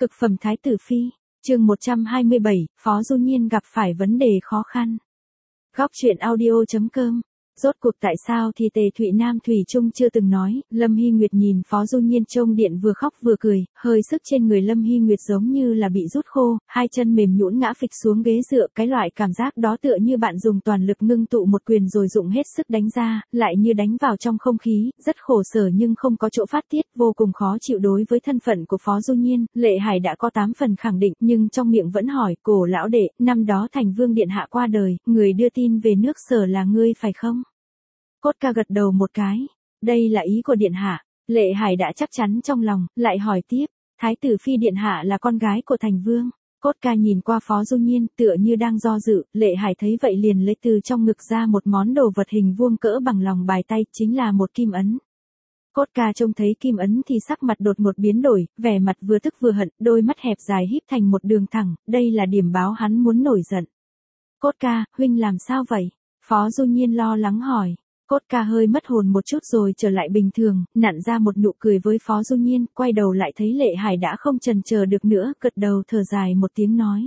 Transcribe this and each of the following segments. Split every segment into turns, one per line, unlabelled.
Cực phẩm thái tử phi, chương 127, Phó Du Nhiên gặp phải vấn đề khó khăn. Góc truyện audio.com. Rốt cuộc tại sao thì Tề Thụy Nam thủy chung chưa từng nói. Lâm Hy Nguyệt nhìn Phó Du Nhiên trông điện vừa khóc vừa cười, hơi sức trên người Lâm Hy Nguyệt giống như là bị rút khô, hai chân mềm nhũn ngã phịch xuống ghế dựa, cái loại cảm giác đó tựa như bạn dùng toàn lực ngưng tụ một quyền rồi dụng hết sức đánh ra, lại như đánh vào trong không khí, rất khổ sở nhưng không có chỗ phát tiết, vô cùng khó chịu. Đối với thân phận của Phó Du Nhiên, Lệ Hải đã có 8 phần khẳng định, nhưng trong miệng vẫn hỏi, Cổ lão đệ, năm đó Thành Vương điện hạ qua đời, người đưa tin về nước Sở là ngươi phải không? Cốt ca gật đầu một cái. Đây là ý của điện hạ. Lệ Hải đã chắc chắn trong lòng, lại hỏi tiếp. Thái tử phi điện hạ là con gái của Thành Vương. Cốt ca nhìn qua Phó Du Nhiên tựa như đang do dự. Lệ Hải thấy vậy liền lấy từ trong ngực ra một món đồ vật hình vuông cỡ bằng lòng bàn tay, chính là một kim ấn. Cốt ca trông thấy kim ấn thì sắc mặt đột ngột biến đổi, vẻ mặt vừa tức vừa hận, đôi mắt hẹp dài híp thành một đường thẳng, đây là điểm báo hắn muốn nổi giận. Cốt ca, huynh làm sao vậy? Phó Du Nhiên lo lắng hỏi. Cốt ca hơi mất hồn một chút rồi trở lại bình thường, nặn ra một nụ cười với Phó Du Nhiên, quay đầu lại thấy Lệ Hải đã không chần chờ được nữa, gật đầu thở dài một tiếng nói.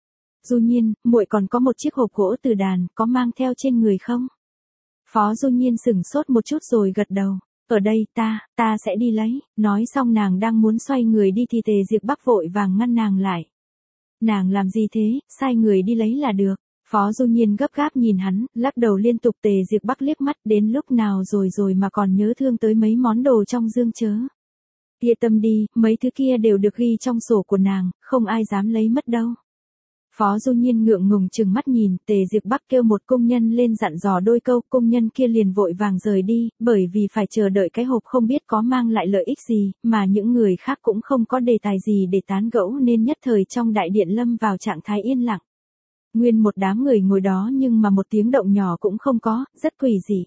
Du Nhiên, muội còn có một chiếc hộp gỗ từ đàn, có mang theo trên người không? Phó Du Nhiên sửng sốt một chút rồi gật đầu. Ở đây, ta sẽ đi lấy. Nói xong nàng đang muốn xoay người đi thì Tề Diệp Bắc vội vàng ngăn nàng lại. Nàng làm gì thế, sai người đi lấy là được. Phó Du Nhiên gấp gáp nhìn hắn, lắc đầu liên tục. Tề Diệp Bắc liếc mắt, đến lúc nào rồi mà còn nhớ thương tới mấy món đồ trong dương chớ. Yên tâm đi, mấy thứ kia đều được ghi trong sổ của nàng, không ai dám lấy mất đâu. Phó Du Nhiên ngượng ngùng trừng mắt nhìn, Tề Diệp Bắc kêu một công nhân lên dặn dò đôi câu, công nhân kia liền vội vàng rời đi, bởi vì phải chờ đợi cái hộp không biết có mang lại lợi ích gì, mà những người khác cũng không có đề tài gì để tán gẫu nên nhất thời trong đại điện lâm vào trạng thái yên lặng. Nguyên một đám người ngồi đó nhưng mà một tiếng động nhỏ cũng không có, rất quỷ dị.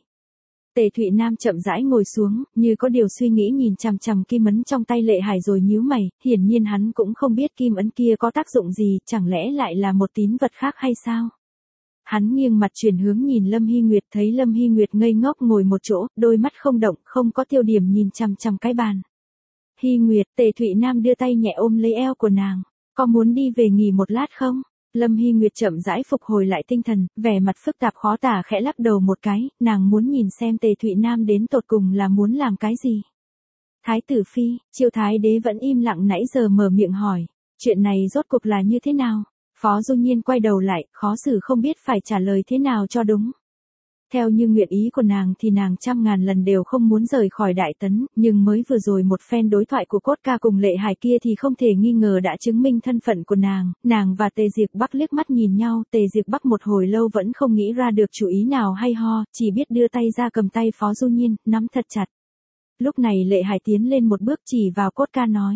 Tề Thụy Nam chậm rãi ngồi xuống, như có điều suy nghĩ nhìn chằm chằm kim ấn trong tay Lệ Hải rồi nhíu mày, hiển nhiên hắn cũng không biết kim ấn kia có tác dụng gì, chẳng lẽ lại là một tín vật khác hay sao? Hắn nghiêng mặt chuyển hướng nhìn Lâm Hy Nguyệt, thấy Lâm Hy Nguyệt ngây ngốc ngồi một chỗ, đôi mắt không động, không có tiêu điểm nhìn chằm chằm cái bàn. Hy Nguyệt, Tề Thụy Nam đưa tay nhẹ ôm lấy eo của nàng, có muốn đi về nghỉ một lát không? Lâm Hy Nguyệt chậm rãi phục hồi lại tinh thần, vẻ mặt phức tạp khó tả khẽ lắc đầu một cái, nàng muốn nhìn xem Tề Thụy Nam đến tột cùng là muốn làm cái gì. Thái tử phi, Chiêu Thái đế vẫn im lặng nãy giờ mở miệng hỏi, chuyện này rốt cuộc là như thế nào? Phó Du Nhiên quay đầu lại, khó xử không biết phải trả lời thế nào cho đúng. Theo như nguyện ý của nàng thì nàng trăm ngàn lần đều không muốn rời khỏi Đại Tấn, nhưng mới vừa rồi một phen đối thoại của Cốt ca cùng Lệ Hải kia thì không thể nghi ngờ đã chứng minh thân phận của nàng và Tề Diệp Bắc liếc mắt nhìn nhau, Tề Diệp Bắc một hồi lâu vẫn không nghĩ ra được chủ ý nào hay ho, chỉ biết đưa tay ra cầm tay Phó Du Nhiên, nắm thật chặt. Lúc này Lệ Hải tiến lên một bước chỉ vào Cốt ca nói.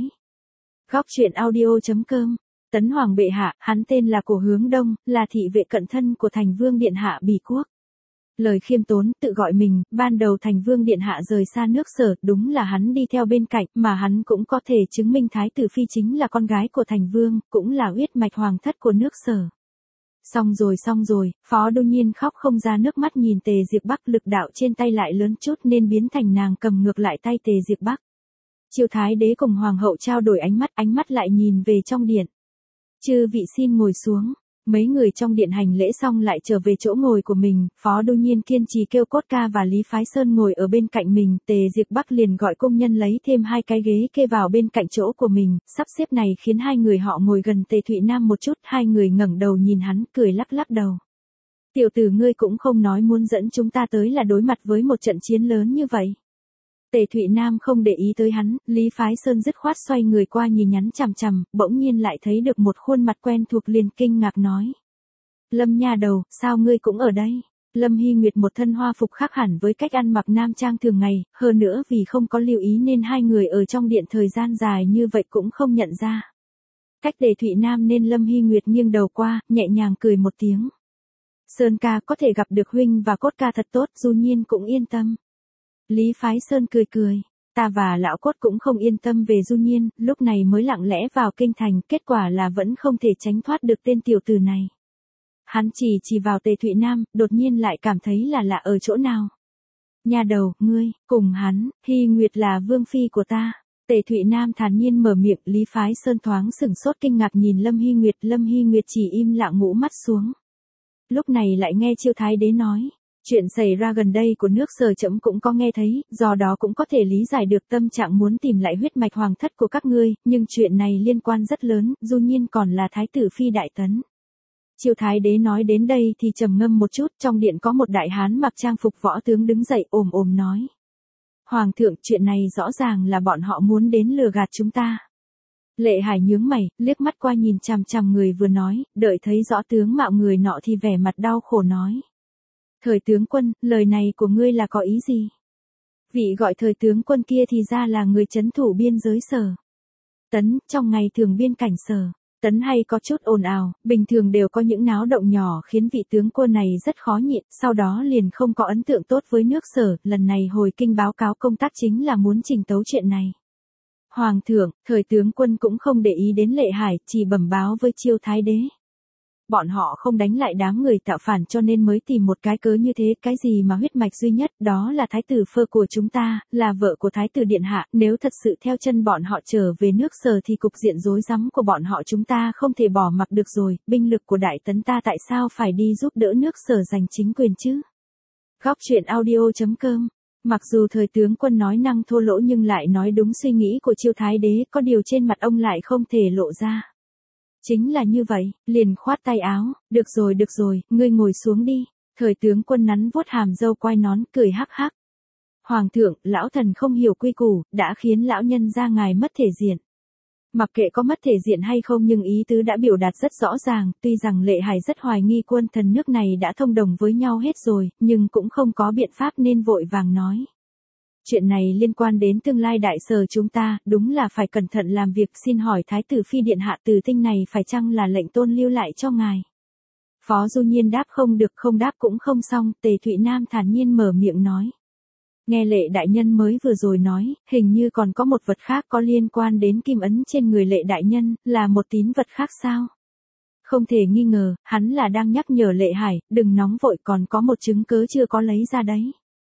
Góc truyện audio.com. Tấn Hoàng bệ hạ, hắn tên là Cổ Hướng Đông, là thị vệ cận thân của Thành Vương điện hạ Bỉ Quốc. Lời khiêm tốn, tự gọi mình, ban đầu Thành Vương điện hạ rời xa nước Sở, đúng là hắn đi theo bên cạnh, mà hắn cũng có thể chứng minh Thái tử phi chính là con gái của Thành Vương, cũng là huyết mạch hoàng thất của nước Sở. Xong rồi, Phó Du Nhiên khóc không ra nước mắt nhìn Tề Diệp Bắc, lực đạo trên tay lại lớn chút nên biến thành nàng cầm ngược lại tay Tề Diệp Bắc. Chiêu Thái đế cùng hoàng hậu trao đổi ánh mắt lại nhìn về trong điện. Chư vị xin ngồi xuống. Mấy người trong điện hành lễ xong lại trở về chỗ ngồi của mình, Phó Du Nhiên kiên trì kêu Cốt ca và Lý Phái Sơn ngồi ở bên cạnh mình, Tề Diệp Bắc liền gọi công nhân lấy thêm 2 cái ghế kê vào bên cạnh chỗ của mình, sắp xếp này khiến hai người họ ngồi gần Tề Thụy Nam một chút, hai người ngẩng đầu nhìn hắn, cười lắc lắc đầu. Tiểu tử ngươi cũng không nói muốn dẫn chúng ta tới là đối mặt với một trận chiến lớn như vậy. Tề Thụy Nam không để ý tới hắn, Lý Phái Sơn dứt khoát xoay người qua nhìn nhắn chằm chằm, bỗng nhiên lại thấy được một khuôn mặt quen thuộc liền kinh ngạc nói. Lâm nha đầu, sao ngươi cũng ở đây? Lâm Hy Nguyệt một thân hoa phục khác hẳn với cách ăn mặc nam trang thường ngày, hơn nữa vì không có lưu ý nên hai người ở trong điện thời gian dài như vậy cũng không nhận ra. Cách Tề Thụy Nam nên Lâm Hy Nguyệt nghiêng đầu qua, nhẹ nhàng cười một tiếng. Sơn ca có thể gặp được huynh và Cốt ca thật tốt, Du Nhiên cũng yên tâm. Lý Phái Sơn cười, ta và lão Cốt cũng không yên tâm về Du Nhiên, lúc này mới lặng lẽ vào kinh thành, kết quả là vẫn không thể tránh thoát được tên tiểu tử này. Hắn chỉ vào Tề Thụy Nam, đột nhiên lại cảm thấy là lạ ở chỗ nào. Nha đầu, ngươi, cùng hắn, Hy Nguyệt là vương phi của ta. Tề Thụy Nam thản nhiên mở miệng, Lý Phái Sơn thoáng sửng sốt kinh ngạc nhìn Lâm Hy Nguyệt chỉ im lặng ngũ mắt xuống. Lúc này lại nghe Chiêu Thái Đế nói, chuyện xảy ra gần đây của nước Sở trẫm cũng có nghe thấy, do đó cũng có thể lý giải được tâm trạng muốn tìm lại huyết mạch hoàng thất của các ngươi, nhưng chuyện này liên quan rất lớn, Du Nhiên còn là thái tử phi đại tấn. Chiêu Thái Đế nói đến đây thì trầm ngâm một chút, trong điện có một đại hán mặc trang phục võ tướng đứng dậy ồm nói. Hoàng thượng, chuyện này rõ ràng là bọn họ muốn đến lừa gạt chúng ta. Lệ Hải nhướng mày, liếc mắt qua nhìn chằm chằm người vừa nói, đợi thấy rõ tướng mạo người nọ thì vẻ mặt đau khổ nói. Thời tướng quân, lời này của ngươi là có ý gì? Vị gọi thời tướng quân kia thì ra là người trấn thủ biên giới Sở Tấn, trong ngày thường biên cảnh Sở Tấn hay có chút ồn ào, bình thường đều có những náo động nhỏ khiến vị tướng quân này rất khó nhịn, sau đó liền không có ấn tượng tốt với nước Sở, lần này hồi kinh báo cáo công tác chính là muốn trình tấu chuyện này. Hoàng thượng, thời tướng quân cũng không để ý đến Lệ Hải, chỉ bẩm báo với Chiêu Thái Đế. Bọn họ không đánh lại đám người tạo phản cho nên mới tìm một cái cớ như thế, cái gì mà huyết mạch duy nhất, đó là thái tử Phơ của chúng ta, là vợ của thái tử điện hạ, nếu thật sự theo chân bọn họ trở về nước Sở thì cục diện rối rắm của bọn họ chúng ta không thể bỏ mặc được rồi, binh lực của đại tấn ta tại sao phải đi giúp đỡ nước Sở giành chính quyền chứ? Góc truyện audio.com. Mặc dù thời tướng quân nói năng thô lỗ nhưng lại nói đúng suy nghĩ của Chiêu Thái Đế, có điều trên mặt ông lại không thể lộ ra. Chính là như vậy, liền khoát tay áo, được rồi, ngươi ngồi xuống đi. Thời tướng quân nắn vuốt hàm râu quai nón, cười hắc hắc. Hoàng thượng, lão thần không hiểu quy củ, đã khiến lão nhân gia ngài mất thể diện. Mặc kệ có mất thể diện hay không nhưng ý tứ đã biểu đạt rất rõ ràng, tuy rằng Lệ Hải rất hoài nghi quân thần nước này đã thông đồng với nhau hết rồi, nhưng cũng không có biện pháp nên vội vàng nói. Chuyện này liên quan đến tương lai đại Sở chúng ta, đúng là phải cẩn thận làm việc, xin hỏi thái tử phi điện hạ Từ Tinh này phải chăng là lệnh tôn lưu lại cho ngài? Phó Du Nhiên đáp không được, không đáp cũng không xong, Tề Thụy Nam thản nhiên mở miệng nói. Nghe Lệ đại nhân mới vừa rồi nói, hình như còn có một vật khác có liên quan đến kim ấn trên người Lệ đại nhân, là một tín vật khác sao? Không thể nghi ngờ, hắn là đang nhắc nhở Lệ Hải, đừng nóng vội, còn có một chứng cớ chưa có lấy ra đấy.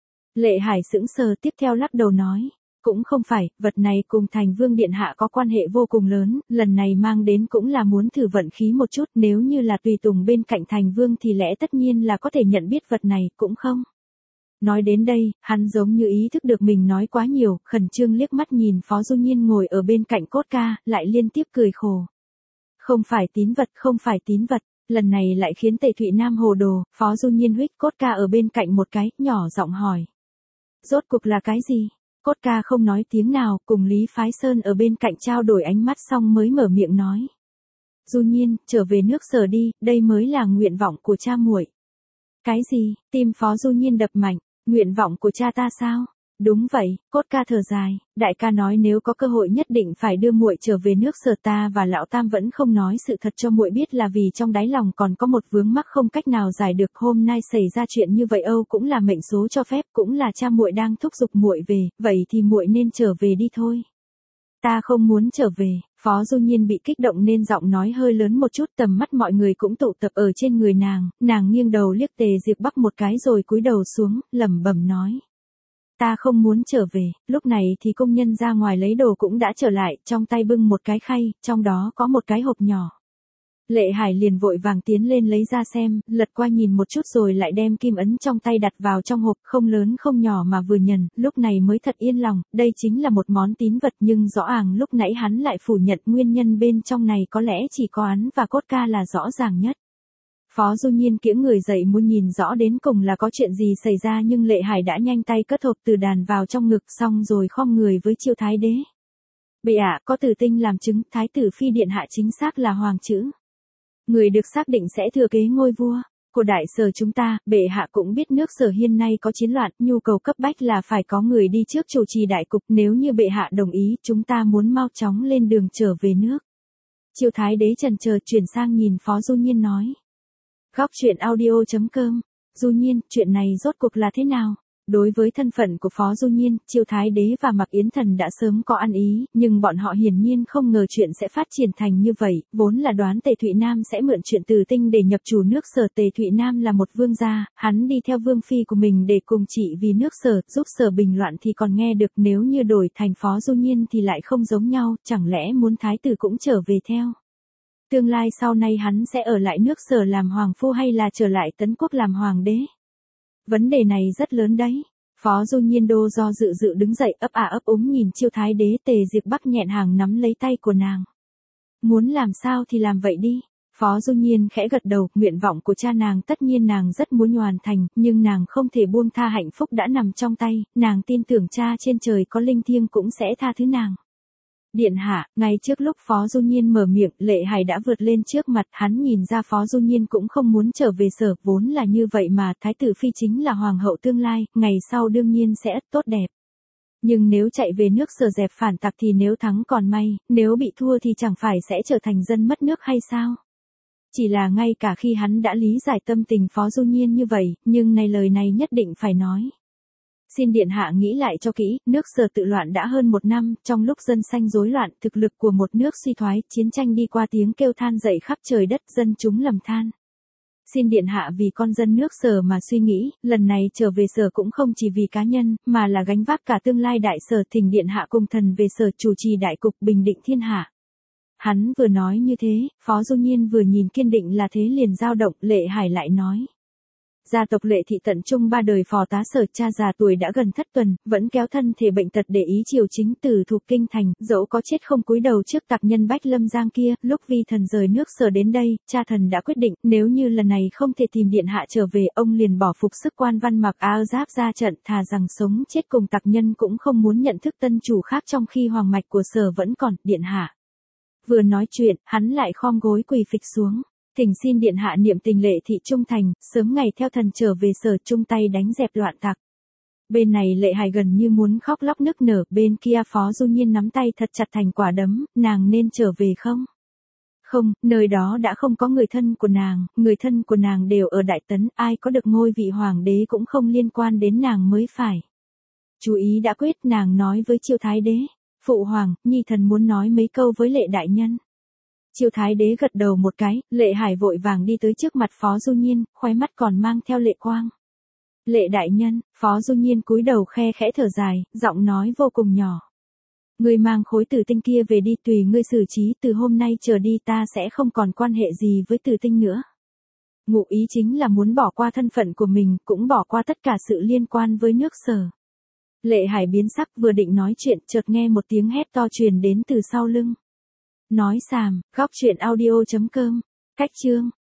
Lệ Hải sững sờ, tiếp theo lắc đầu nói, cũng không phải, vật này cùng Thành Vương điện hạ có quan hệ vô cùng lớn, lần này mang đến cũng là muốn thử vận khí một chút, nếu như là tùy tùng bên cạnh Thành Vương thì lẽ tất nhiên là có thể nhận biết vật này, cũng không. Nói đến đây, hắn giống như ý thức được mình nói quá nhiều, khẩn trương liếc mắt nhìn Phó Du Nhiên ngồi ở bên cạnh cốt ca, lại liên tiếp cười khổ. Không phải tín vật, lần này lại khiến Tề Thụy Nam hồ đồ, Phó Du Nhiên huých cốt ca ở bên cạnh một cái, nhỏ giọng hỏi. Rốt cuộc là cái gì? Cốt ca không nói tiếng nào, cùng Lý Phái Sơn ở bên cạnh trao đổi ánh mắt xong mới mở miệng nói. Du Nhiên, trở về nước Sở đi, đây mới là nguyện vọng của cha muội. Cái gì? Tim Phó Du Nhiên đập mạnh, nguyện vọng của cha ta sao? Đúng vậy, cốt ca thở dài, đại ca nói nếu có cơ hội nhất định phải đưa muội trở về nước Sở, ta và lão tam vẫn không nói sự thật cho muội biết là vì trong đáy lòng còn có một vướng mắc không cách nào giải được, hôm nay xảy ra chuyện như vậy cũng là mệnh số cho phép, cũng là cha muội đang thúc giục muội về, vậy thì muội nên trở về đi thôi. Ta không muốn trở về, Phó Du Nhiên bị kích động nên giọng nói hơi lớn một chút, tầm mắt mọi người cũng tụ tập ở trên người nàng nghiêng đầu liếc Tề Diệp Bắc một cái rồi cúi đầu xuống, lẩm bẩm nói. Ta không muốn trở về, lúc này thì công nhân ra ngoài lấy đồ cũng đã trở lại, trong tay bưng một cái khay, trong đó có một cái hộp nhỏ. Lệ Hải liền vội vàng tiến lên lấy ra xem, lật qua nhìn một chút rồi lại đem kim ấn trong tay đặt vào trong hộp, không lớn không nhỏ mà vừa nhìn, lúc này mới thật yên lòng, đây chính là một món tín vật nhưng rõ ràng lúc nãy hắn lại phủ nhận nguyên nhân bên trong này có lẽ chỉ có hắn và cốt ca là rõ ràng nhất. Phó Du Nhiên kiễng người dậy muốn nhìn rõ đến cùng là có chuyện gì xảy ra nhưng Lệ Hải đã nhanh tay cất hộp từ đàn vào trong ngực xong rồi khom người với Chiêu Thái Đế. Bệ hạ, có Từ Tinh làm chứng, thái tử phi điện hạ chính xác là hoàng chữ. Người được xác định sẽ thừa kế ngôi vua của đại Sở chúng ta, bệ hạ cũng biết nước Sở hiện nay có chiến loạn, nhu cầu cấp bách là phải có người đi trước chủ trì đại cục, nếu như bệ hạ đồng ý, chúng ta muốn mau chóng lên đường trở về nước. Chiêu Thái Đế chần chờ chuyển sang nhìn Phó Du Nhiên nói. Góc truyện audio.com. Du Nhiên, chuyện này rốt cuộc là thế nào? Đối với thân phận của Phó Du Nhiên, Chiêu Thái Đế và Mạc Yến Thần đã sớm có ăn ý, nhưng bọn họ hiển nhiên không ngờ chuyện sẽ phát triển thành như vậy, vốn là đoán Tề Thụy Nam sẽ mượn chuyện Từ Tinh để nhập chủ nước Sở. Tề Thụy Nam là một vương gia, hắn đi theo vương phi của mình để cùng trị vì nước Sở, giúp Sở bình loạn thì còn nghe được, nếu như đổi thành Phó Du Nhiên thì lại không giống nhau, chẳng lẽ muốn thái tử cũng trở về theo. Tương lai sau này hắn sẽ ở lại nước Sở làm hoàng phu hay là trở lại Tấn Quốc làm hoàng đế? Vấn đề này rất lớn đấy. Phó Du Nhiên do dự đứng dậy ấp ấp úng nhìn Chiêu Thái Đế. Tề Diệp Bắc nhẹn hàng nắm lấy tay của nàng. Muốn làm sao thì làm vậy đi. Phó Du Nhiên khẽ gật đầu, nguyện vọng của cha nàng tất nhiên nàng rất muốn hoàn thành, nhưng nàng không thể buông tha hạnh phúc đã nằm trong tay, nàng tin tưởng cha trên trời có linh thiêng cũng sẽ tha thứ nàng. Điện hạ, ngay trước lúc Phó Du Nhiên mở miệng, Lệ Hải đã vượt lên trước mặt, hắn nhìn ra Phó Du Nhiên cũng không muốn trở về Sở, vốn là như vậy mà, thái tử phi chính là hoàng hậu tương lai, ngày sau đương nhiên sẽ tốt đẹp. Nhưng nếu chạy về nước Sở dẹp phản tặc thì nếu thắng còn may, nếu bị thua thì chẳng phải sẽ trở thành dân mất nước hay sao? Chỉ là ngay cả khi hắn đã lý giải tâm tình Phó Du Nhiên như vậy, nhưng lời này nhất định phải nói. Xin điện hạ nghĩ lại cho kỹ, nước Sở tự loạn đã hơn 1 năm, trong lúc dân sanh rối loạn, thực lực của một nước suy thoái, chiến tranh đi qua tiếng kêu than dậy khắp trời đất, dân chúng lầm than. Xin điện hạ vì con dân nước Sở mà suy nghĩ, lần này trở về Sở cũng không chỉ vì cá nhân, mà là gánh vác cả tương lai đại Sở. Thỉnh điện hạ cùng thần về Sở chủ trì đại cục bình định thiên hạ. Hắn vừa nói như thế, Phó Du Nhiên vừa nhìn kiên định là thế liền dao động. Lệ Hải lại nói. Gia tộc Lệ thị tận trung 3 đời phò tá Sở, cha già tuổi đã gần thất tuần, vẫn kéo thân thể bệnh tật để ý triều chính từ thuộc kinh thành, dẫu có chết không cúi đầu trước tặc nhân Bách Lâm Giang kia. Lúc vi thần rời nước Sở đến đây, cha thần đã quyết định, nếu như lần này không thể tìm điện hạ trở về, ông liền bỏ phục sức quan văn mặc áo giáp ra trận, thà rằng sống chết cùng tặc nhân cũng không muốn nhận thức tân chủ khác trong khi hoàng mạch của Sở vẫn còn. Điện hạ. Vừa nói chuyện, hắn lại khom gối quỳ phịch xuống. Thỉnh xin điện hạ niệm tình Lệ thị trung thành, sớm ngày theo thần trở về Sở chung tay đánh dẹp loạn tặc. Bên này Lệ Hải gần như muốn khóc lóc nức nở, bên kia Phó Du Nhiên nắm tay thật chặt thành quả đấm, nàng nên trở về không? Không, nơi đó đã không có người thân của nàng đều ở Đại Tấn, ai có được ngôi vị hoàng đế cũng không liên quan đến nàng mới phải. Chú ý đã quyết, nàng nói với Chiêu Thái Đế. Phụ hoàng, nhi thần muốn nói mấy câu với Lệ đại nhân. Chiêu Thái Đế gật đầu một cái, Lệ Hải vội vàng đi tới trước mặt Phó Du Nhiên, khóe mắt còn mang theo lệ quang. Lệ đại nhân, Phó Du Nhiên cúi đầu khe khẽ thở dài, giọng nói vô cùng nhỏ. Ngươi mang khối tử tinh kia về đi, tùy ngươi xử trí, từ hôm nay trở đi ta sẽ không còn quan hệ gì với tử tinh nữa. Ngụ ý chính là muốn bỏ qua thân phận của mình, cũng bỏ qua tất cả sự liên quan với nước Sở. Lệ Hải biến sắc, vừa định nói chuyện, chợt nghe một tiếng hét to truyền đến từ sau lưng. Nói xàm, góc truyện audio.com, cách chương.